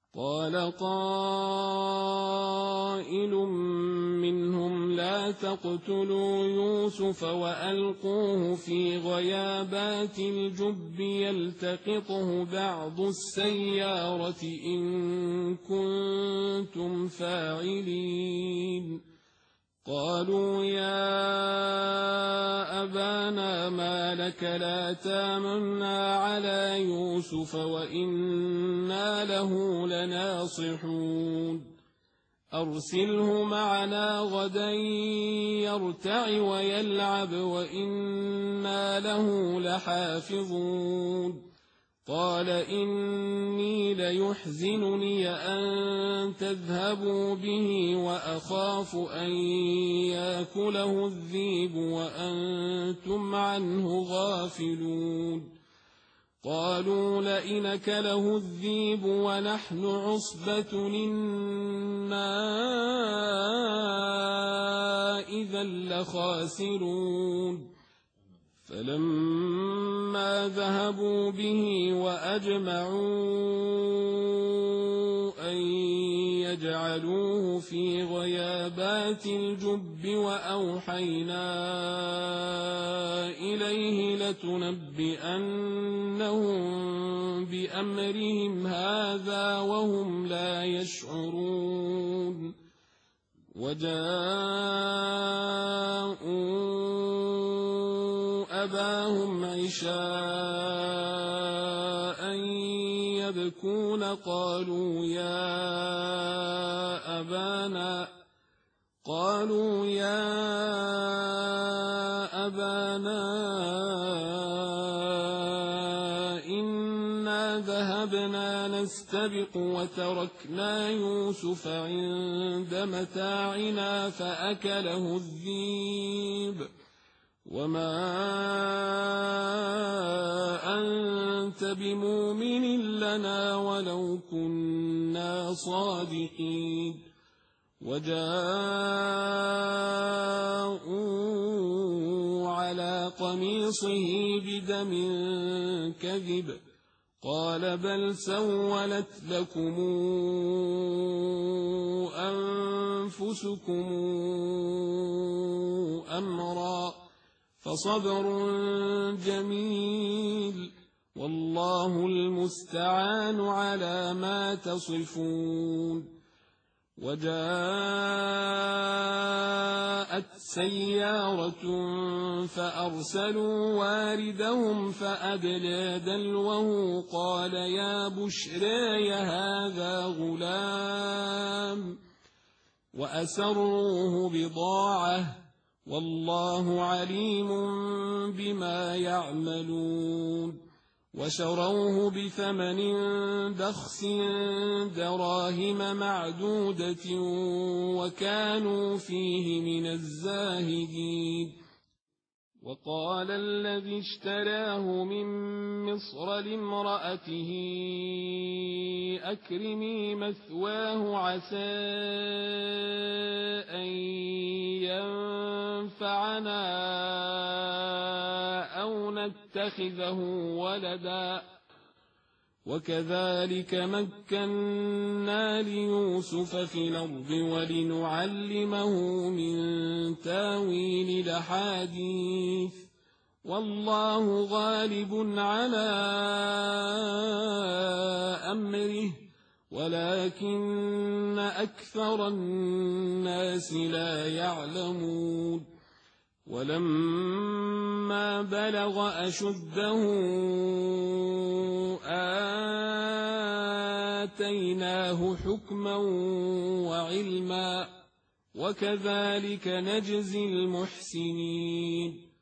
قال قائل منهم لا تقتلوا يوسف وألقوه في غيابات الجب يلتقطه بعض السيارة إن كنتم فاعلين قالوا يا أبانا ما لك لا تامنا على يوسف وإنا له لناصحون أرسله معنا غدا يرتع ويلعب وإنا له لحافظون قال إني ليحزنني أن تذهبوا به وأخاف أن يأكله الذئب وأنتم عنه غافلون قالوا لئن أكله الذئب ونحن عصبة إنا إذا لخاسرون فلما ذهبوا به وأجمعوا أن يجعلوه في غيابات الجب وأوحينا إليه لتنبئنهم بأمرهم هذا وهم لا يشعرون وجاءوا أباهم عشاء يبكون قالوا يا أبانا إنا ذهبنا نستبق وتركنا يوسف عند متاعنا فأكله الذئب وما أنت بمؤمن لنا ولو كنا صادقين وجاءوا على قميصه بدم كذب قال بل سولت لكم أنفسكم أمرا فصبر جميل والله المستعان على ما تصفون وجاءت سيارة فأرسلوا واردهم فأدلى دلوه قال يا بشرى هذا غلام وأسروه بضاعة والله عليم بما يعملون وشروه بثمن بخس دراهم معدودة وكانوا فيه من الزاهدين وقال الذي اشتراه من مصر لامرأته أكرمي مثواه عسى أن ينفعنا أو نتخذه ولدا وكذلك مكنا ليوسف في الأرض ولنعلمه من تاويل الأحاديث والله غالب على أمره ولكن أكثر الناس لا يعلمون ولما بلغ أشده آتيناه حكما وعلما وكذلك نجزي المحسنين